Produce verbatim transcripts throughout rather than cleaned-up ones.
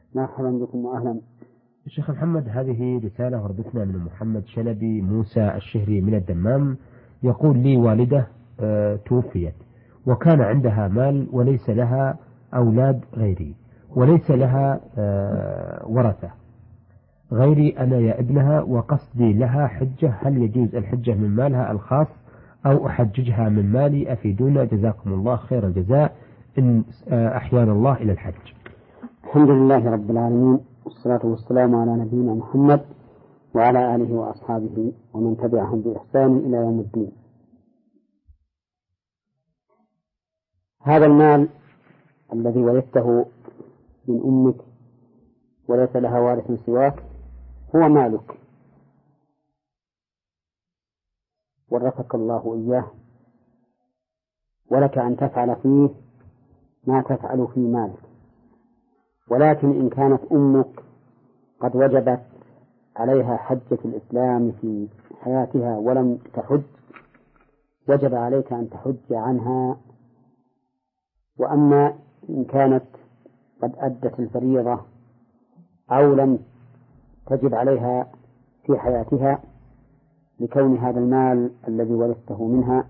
مرحبا بكم وأهلا. الشيخ محمد، هذه رسالة وردتنا من محمد شلبي موسى الشهري من الدمام. يقول لي والدة آه توفيت وكان عندها مال وليس لها أولاد غيري وليس لها آه ورثة غيري أنا يا ابنها، وقصدي لها حجة، هل يجوز الحجة من مالها الخاص أو أحججها من مالي؟ أفيدونا جزاكم الله خير الجزاء إن أحيانا الله إلى الحج. الحمد لله رب العالمين، والصلاة والسلام على نبينا محمد وعلى آله وأصحابه ومن تبعهم بإحسان إلى يوم الدين. هذا المال الذي ورثته من أمك وليس لها وارث سواك هو مالك، ورثك الله إياه، ولك أن تفعل فيه ما تفعل في مالك. ولكن إن كانت أمك قد وجبت عليها حجة الإسلام في حياتها ولم تحج، وجب عليك أن تحج عنها. وأما إن كانت قد أدت الفريضة أو لم تجب عليها في حياتها لكون هذا المال الذي ورثته منها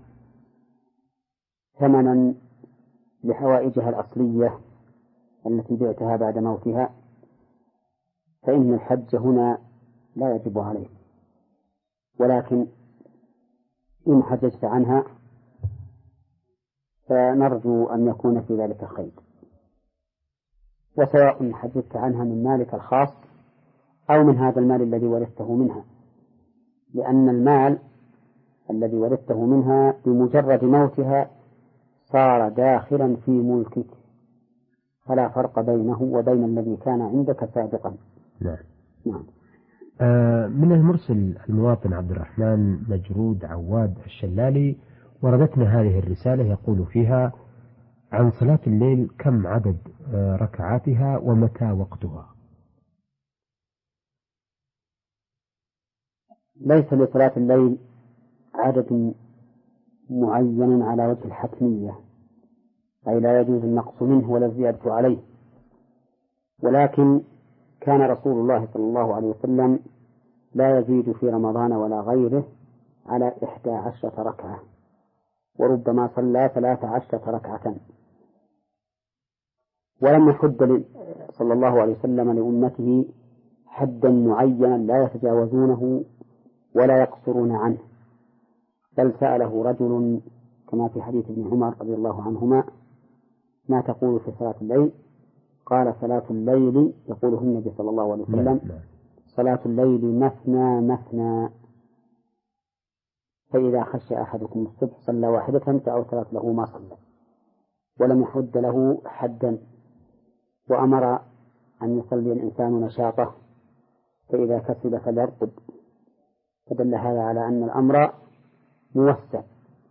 ثمنا لحوائجها الأصلية التي بعتها بعد موتها، فإن الحج هنا لا يجب عليه. ولكن إن حججت عنها فنرجو أن يكون في ذلك خير، وسواء حججت عنها من مالك الخاص أو من هذا المال الذي ورثته منها، لأن المال الذي ورثته منها بمجرد موتها صار داخلا في ملكك، فلا فرق بينه وبين الذي كان عندك سابقا. نعم. نعم. آه من المرسل المواطن عبد الرحمن مجرود عواد الشلالي وردتنا هذه الرسالة، يقول فيها: عن صلاة الليل كم عدد آه ركعاتها ومتى وقتها؟ ليس لصلاة الليل عدد معين على وجه الحتمية، أي لا يجوز النقص منه ولا الزيادة عليه، ولكن كان رسول الله صلى الله عليه وسلم لا يزيد في رمضان ولا غيره على إحدى عشرة ركعة، وربما صلى ثلاث عشرة ركعة. ولم يحد صلى الله عليه وسلم لأمته حدا معينا لا يتجاوزونه ولا يقصرون عنه، بل سأله رجل كما في حديث ابن عمر رضي الله عنهما: ما تقول في صلاة الليل؟ قال: صلاة الليل، يقوله النبي صلى الله عليه وسلم: صلاة الليل مثنى مثنى، فإذا خشى أحدكم الصبح صلى واحدة فأوترت له ما صلى، ولم يحد له حدا. وأمر أن يصلي الإنسان نشاطه، فإذا كسل فليرقد، فدل هذا على أن الأمر موسع،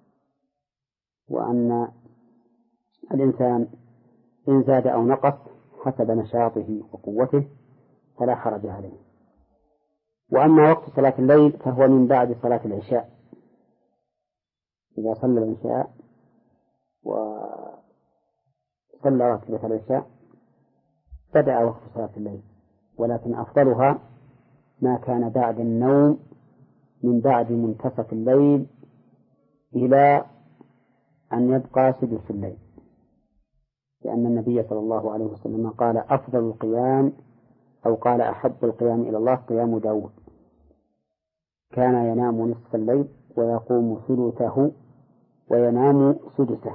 وأن الإنسان إن زاد أو نقص حسب نشاطه وقوته فلا حرج عليه. وأما وقت صلاة الليل فهو من بعد صلاة العشاء، إذا صلى العشاء وصلى راتبة العشاء بدأ وقت صلاة الليل، ولكن أفضلها ما كان بعد النوم من بعد منتصف الليل إلى أن يبقى سدس الليل، لأن النبي صلى الله عليه وسلم قال: أفضل القيام، أو قال: أحب القيام إلى الله قيام داود، كان ينام نصف الليل ويقوم ثلثه وينام سدسه،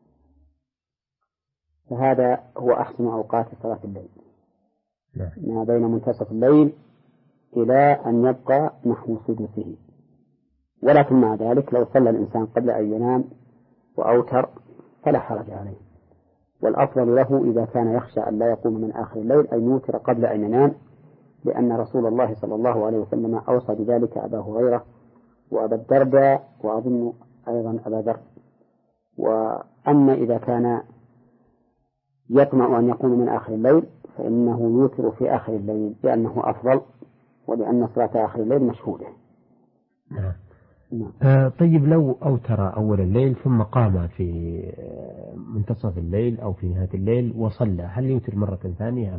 فهذا هو أحسن أوقات صلاة الليل، ما بين منتصف الليل إلى أن يبقى نحو سدسه. ولكن مع ذلك لو صلى الإنسان قبل أن ينام وأوتر فلا حرج عليه، والأفضل له إذا كان يخشى أن لا يقوم من آخر الليل أن يوتر قبل أن ينام، لأن رسول الله صلى الله عليه وسلم أوصى بذلك أبا هريرة وأبا الدرداء وأظن أيضا أبا ذر. وأما إذا كان يطمع أن يقوم من آخر الليل فإنه يوتر في آخر الليل، لأنه أفضل، ولأن صلاة آخر الليل مشهودة. نعم. آه طيب، لو أوتر أول الليل ثم قام في منتصف الليل أو في نهاية الليل وصلى، هل يوتر مرة ثانية أم لا؟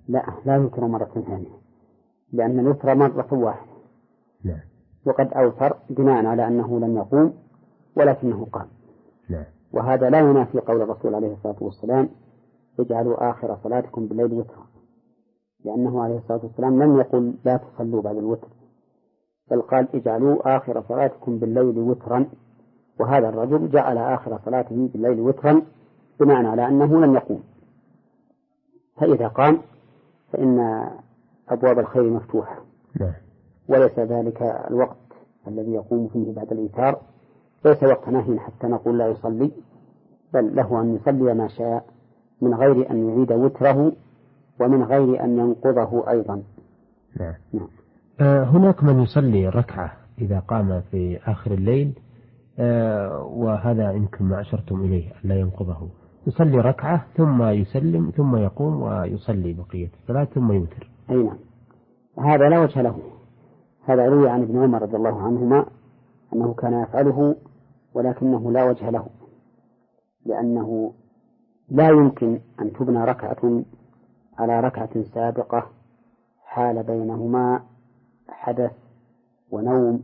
لا لا يوتر مرة ثانية، لأن الوتر مرة واحدة. نعم. وقد أوتر بناء على أنه لم يقوم ولكنه قام. نعم. وهذا لا ينافي قول الرسول عليه الصلاة والسلام اجعلوا آخر صلاتكم بالليل وترا، لأنه عليه الصلاة والسلام لم يقل لا تصلوا بعد الوتر، بل قال اجعلوا آخر صلاتكم بالليل وترا، وهذا الرجل جعل آخر صلاته بالليل وترا بناء على أنه لم يقوم. فإذا قام فإن أبواب الخير مفتوحة. نعم. وليس ذلك الوقت الذي يقوم فيه بعد الإيتار ليس وقت نهي حتى نقول لا يصلي، بل له أن يصلي ما شاء من غير أن يعيد وتره ومن غير أن ينقضه أيضا. نعم. نعم. آه هناك من يصلي ركعة إذا قام في آخر الليل، آه وهذا يمكن ما أشرتم إليه أن لا ينقضه، يصلي ركعة ثم يسلم ثم يقوم ويصلي بقية الصلاة ثم يوتر. أي نعم، هذا لا وجه له. هذا روي عن ابن عمر رضي الله عنهما أنه كان يفعله، ولكنه لا وجه له، لأنه لا يمكن أن تبنى ركعة على ركعة سابقة حال بينهما حدث ونوم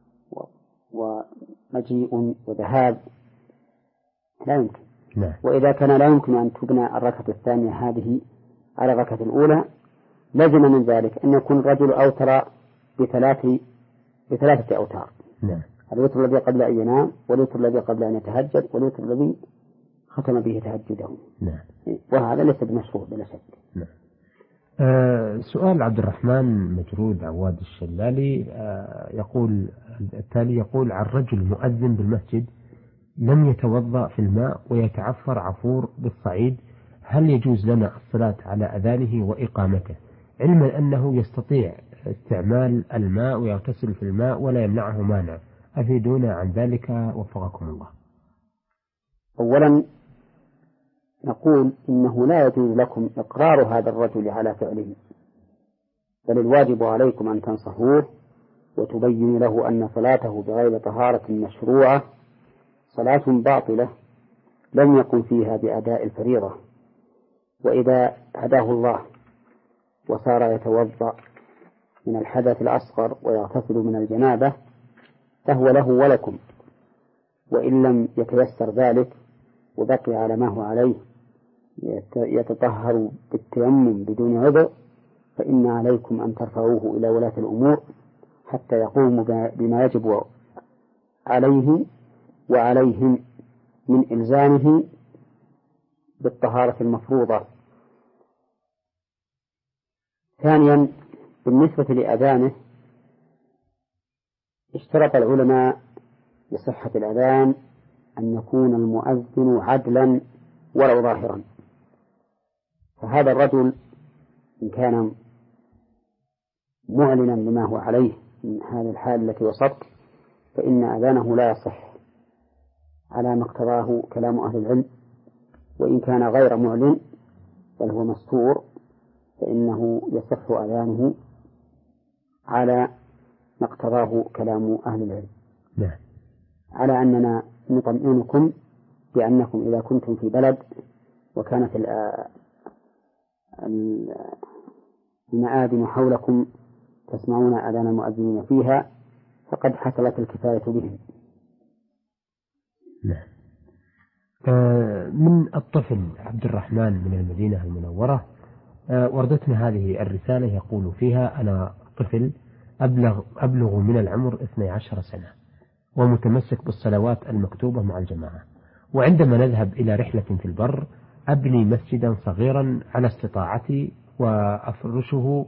ومجيء وذهاب، لا يمكن. نعم. وإذا كان لا يمكن أن تبنى الركعة الثانية هذه على الركعة الأولى لزم من ذلك أن يكون الرجل أوتر بثلاث بثلاثة أوتار. نعم. الوتر الذي قبل أن ينام، والوتر الذي قبل أن يتهجد، والوتر الذي ختم به تهجده. نعم. وهذا ليس بمشروع بلا شك. نعم. آه سؤال عبد الرحمن مجرود عواد الشلالي، آه يقول التالي: يقول عن رجل مؤذن بالمسجد لم يتوضأ في الماء ويتعفر عفور بالصعيد، هل يجوز لنا الصلاة على أذانه وإقامته، علما أنه يستطيع استعمال الماء ويغتسل في الماء ولا يمنعه مانع؟ أفيدونا عن ذلك وفقكم الله. أولا نقول إنه لا يجوز لكم إقرار هذا الرجل على فعله، بل الواجب عليكم أن تنصحوه وتبينوا له أن صلاته بغير طهارة مشروعة صلاة باطلة لم يكن فيها بأداء الفريضة. وإذا هداه الله وصار يتوضأ من الحدث الأصغر ويغتسل من الجنابة فهو له ولكم، وإن لم يتيسر ذلك وبقي على ما هو عليه يتطهر بالتيمم بدون عذر فإن عليكم أن ترفعوه إلى ولاة الأمور حتى يقوموا بما يجب عليه وعليهم من إلزامه بالطهارة المفروضة. ثانيا، بالنسبة لأذانه اشترط العلماء لصحة الأذان أن يكون المؤذن عدلا ولو ظاهرا، فهذا الرجل إن كان معلنا لما هو عليه من هذه الحال التي وصفت فإن أذانه لا يصح على ما اقتضاه كلام أهل العلم، وإن كان غير معلن بل هو مستور فإنه يصح أذانه على ما اقتضاه كلام أهل العلم. نعم. على أننا نطمئنكم بأنكم إذا كنتم في بلد وكانت المآذن حولكم تسمعون أذان المؤذنين فيها فقد حصلت الكفاية بهم. نعم. آه من الطفل عبد الرحمن من المدينة المنورة، آه وردتنا هذه الرسالة يقول فيها: أنا طفل أبلغ, أبلغ من العمر اثني عشر سنة ومتمسك بالصلوات المكتوبة مع الجماعة، وعندما نذهب إلى رحلة في البر أبني مسجدا صغيرا على استطاعتي وأفرشه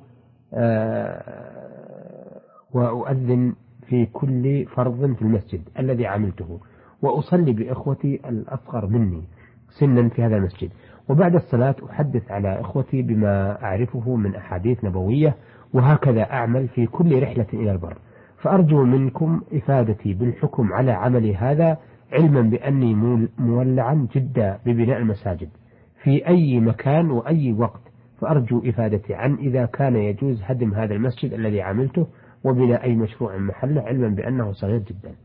آه وأؤذن في كل فرض في المسجد الذي عملته، وأصلي بإخوتي الأصغر مني سنا في هذا المسجد، وبعد الصلاة أحدث على إخوتي بما أعرفه من أحاديث نبوية، وهكذا أعمل في كل رحلة إلى البر. فأرجو منكم إفادتي بالحكم على عملي هذا، علما بأني مولعا جدا ببناء المساجد في أي مكان وأي وقت، فأرجو إفادتي عن إذا كان يجوز هدم هذا المسجد الذي عملته وبناء أي مشروع محله، علما بأنه صغير جدا.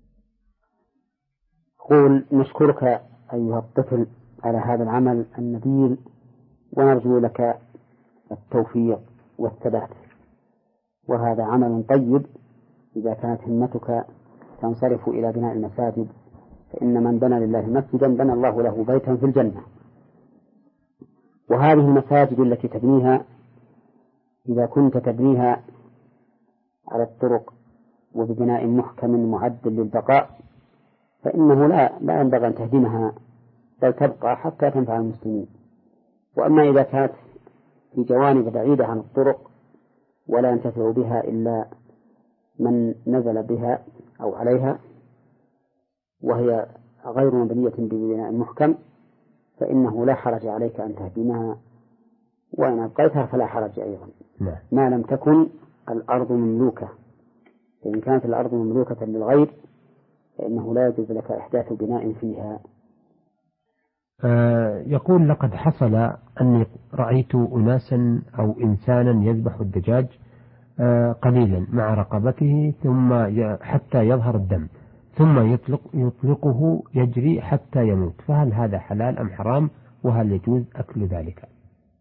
قول نشكرك أيها الطفل على هذا العمل النبيل، ونرجو لك التوفيق والثبات، وهذا عمل طيب إذا كانت همتك تنصرف إلى بناء المساجد، فإن من بنى لله مسجدا بنى الله له بيتا في الجنة. وهذه المساجد التي تبنيها إذا كنت تبنيها على الطرق وببناء محكم معد للبقاء فإنه لا لا ينبغي أن تهدمها، بل تبقى حتى تنفع المسلمين. وأما إذا كانت في جوانب بعيدة عن الطرق ولا ينتفع بها إلا من نزل بها أو عليها وهي غير مبنية ببناء محكم، فإنه لا حرج عليك أن تهدمها، وإن أبقيتها فلا حرج أيضا ما لم تكن الأرض مملوكة. فإن كانت الأرض مملوكة للغير فإنه لا يجوز لك إحداث بناء فيها. آه يقول: لقد حصل أني رأيت أناسا أو إنسانا يذبح الدجاج آه قليلا مع رقبته ثم حتى يظهر الدم، ثم يطلق يطلقه يجري حتى يموت، فهل هذا حلال أم حرام؟ وهل يجوز أكل ذلك؟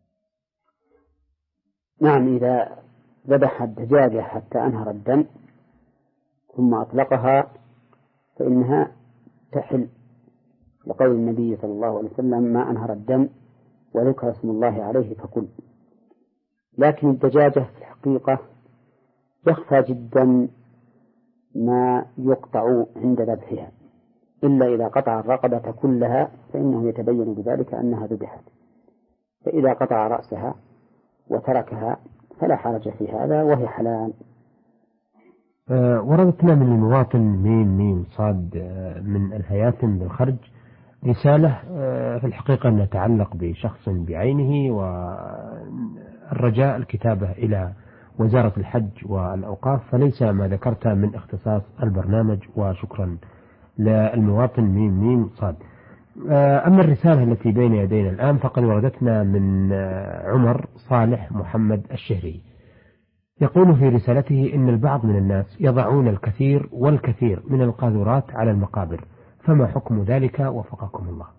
نعم، إذا ذبح الدجاجة حتى أنهر الدم ثم أطلقها فإنها تحل، لقول النبي صلى الله عليه وسلم: ما أنهر الدم وذكر اسم الله عليه فكل. لكن الدجاجة في الحقيقة يخفى جدا ما يقطع عند ذبحها، إلا إذا قطع الرقبة كلها فإنه يتبين بذلك أنها ذبحت. فإذا قطع رأسها وتركها فلا حرج في هذا وهي حلال. أه وردتنا من المواطن ميم ميم صاد أه من الهياتم بالخرج رسالة أه في الحقيقة أنها تتعلق بشخص بعينه، والرجاء الكتابة إلى وزارة الحج والأوقاف، فليس ما ذكرت من اختصاص البرنامج، وشكرا للمواطن ميم ميم صاد. أما الرسالة التي بين يدينا الآن فقد وردتنا من عمر صالح محمد الشهري، يقول في رسالته: إن البعض من الناس يضعون الكثير والكثير من القاذورات على المقابر، فما حكم ذلك وفقكم الله؟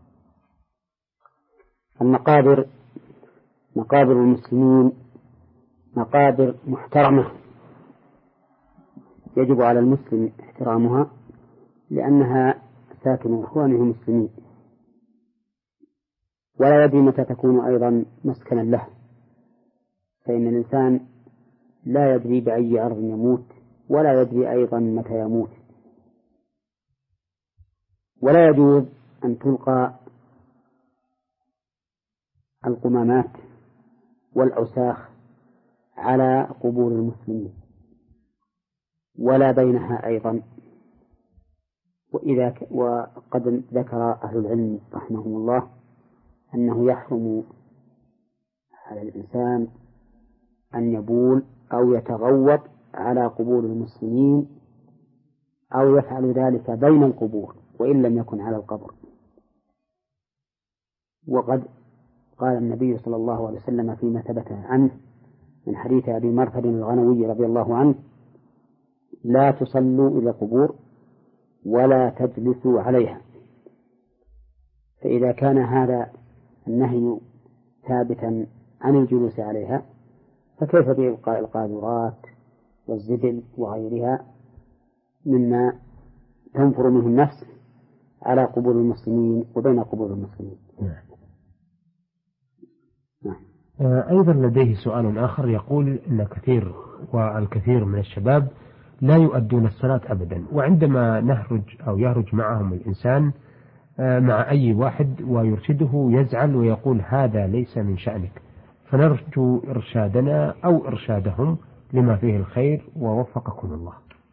المقابر مقابر المسلمين مقابر محترمة يجب على المسلم احترامها، لأنها ساكن إخوانه المسلمين، ولا يدري متى تكون أيضا مسكنا له، فإن الإنسان لا يدري بأي أرض يموت، ولا يدري أيضا متى يموت. ولا يجوز أن تلقى القمامات والأوساخ على قبور المسلمين ولا بينها أيضا. وإذا ك... وقد ذكر أهل العلم رحمهم الله أنه يحرم على الإنسان أن يبول أو يتغوط على قبور المسلمين أو يفعل ذلك بين القبور وإن لم يكن على القبر. وقد قال النبي صلى الله عليه وسلم فيما ثبت عنه من حديث أبي مرثد الغنوي رضي الله عنه: لا تصلوا إلى القبور ولا تجلسوا عليها. فإذا كان هذا النهي ثابتا عن الجلوس عليها فكيف بإبقاء القاذورات والزبل وغيرها مما تنفر منه النفس على قبور المسلمين وبين قبور المسلمين؟ أيضا لديه سؤال آخر، يقول إن كثير والكثير من الشباب لا يؤدون الصلاة أبدا، وعندما نهرج أو يهرج معهم الإنسان مع أي واحد ويرشده يزعل ويقول: هذا ليس من شأنك، فنرجو إرشادنا أو إرشادهم لما فيه الخير ووفقكم الله.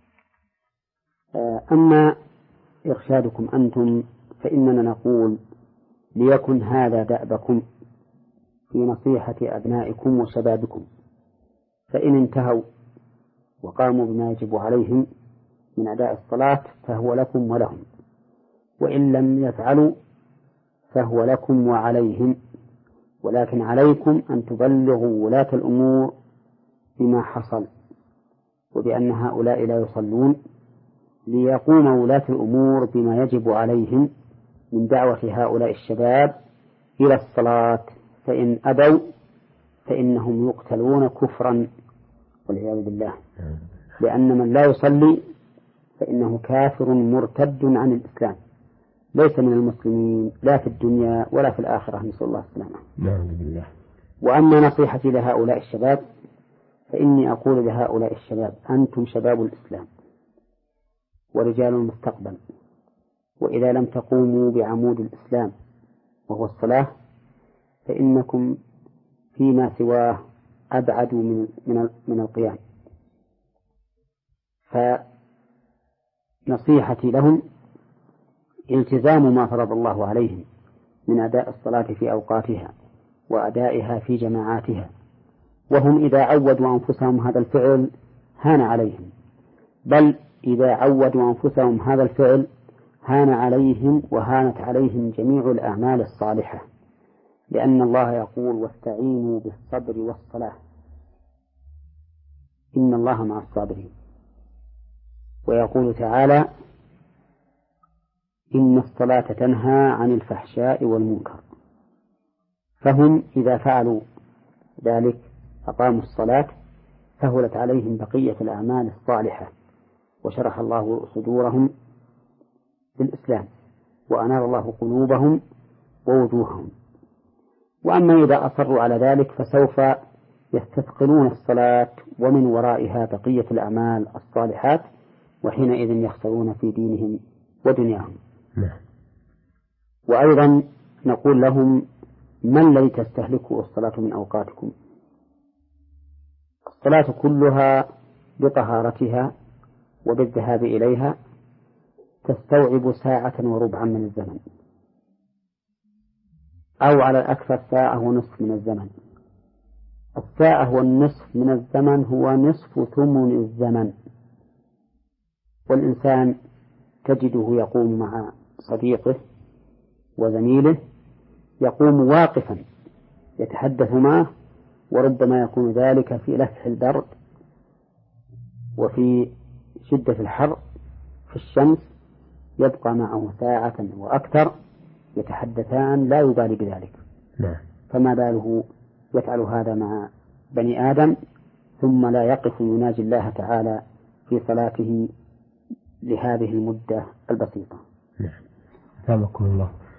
أما إرشادكم أنتم فإننا نقول: ليكن هذا دأبكم في نصيحة أبنائكم وشبابكم، فإن انتهوا وقاموا بما يجب عليهم من أداء الصلاة فهو لكم ولهم، وإن لم يفعلوا فهو لكم وعليهم، ولكن عليكم أن تبلغوا ولاة الأمور بما حصل وبأن هؤلاء لا يصلون، ليقوم ولاة الأمور بما يجب عليهم من دعوة هؤلاء الشباب إلى الصلاة، فإن أبوا فإنهم يقتلون كفرا والعياذ بالله، لأن من لا يصلي فإنه كافر مرتد عن الإسلام، ليس من المسلمين لا في الدنيا ولا في الآخرة، نسأل الله السلامة. نعم بالله. وأما نصيحتي لهؤلاء الشباب فإني أقول لهؤلاء الشباب: أنتم شباب الإسلام ورجال المستقبل، وإذا لم تقوموا بعمود الإسلام وهو الصلاة فإنكم فيما سواه أبعد من من من القيام. فنصيحتي لهم التزام ما فرض الله عليهم من أداء الصلاة في أوقاتها وأدائها في جماعاتها، وهم إذا عودوا أنفسهم هذا الفعل هان عليهم، بل إذا عودوا أنفسهم هذا الفعل هان عليهم وهانت عليهم جميع الأعمال الصالحة، لأن الله يقول: واستعينوا بالصبر والصلاة إن الله مع الصابرين. ويقول تعالى: إن الصلاة تنهى عن الفحشاء والمنكر. فهم إذا فعلوا ذلك أقاموا الصلاة سهلت عليهم بقية الأعمال الصالحة، وشرح الله صدورهم بالإسلام، وأنار الله قلوبهم ووجوههم. وأما إذا أصروا على ذلك فسوف يستثقلون الصلاة ومن ورائها بقية الأعمال الصالحات، وحينئذ يخسرون في دينهم ودنياهم. نعم. وأيضا نقول لهم: ما الذي تستهلكه الصلاة من أوقاتكم؟ الصلاة كلها بطهارتها وبالذهاب إليها تستوعب ساعة وربعا من الزمن، أو على الأكثر ساعة ونصف من الزمن. الساعة والنصف من الزمن هو نصف ثمن الزمن، والإنسان تجده يقوم مع صديقه وزميله، يقوم واقفا يتحدث معه، وربما يكون ذلك في لفح البرد وفي شدة الحر في الشمس، يبقى معه ساعة وأكثر يتحدثان لا يبالي بذلك. نعم. فما باله يفعل هذا مع بني آدم ثم لا يقف يناجي الله تعالى في صلاته لهذه المدة البسيطة. نعم. أثابكم الله.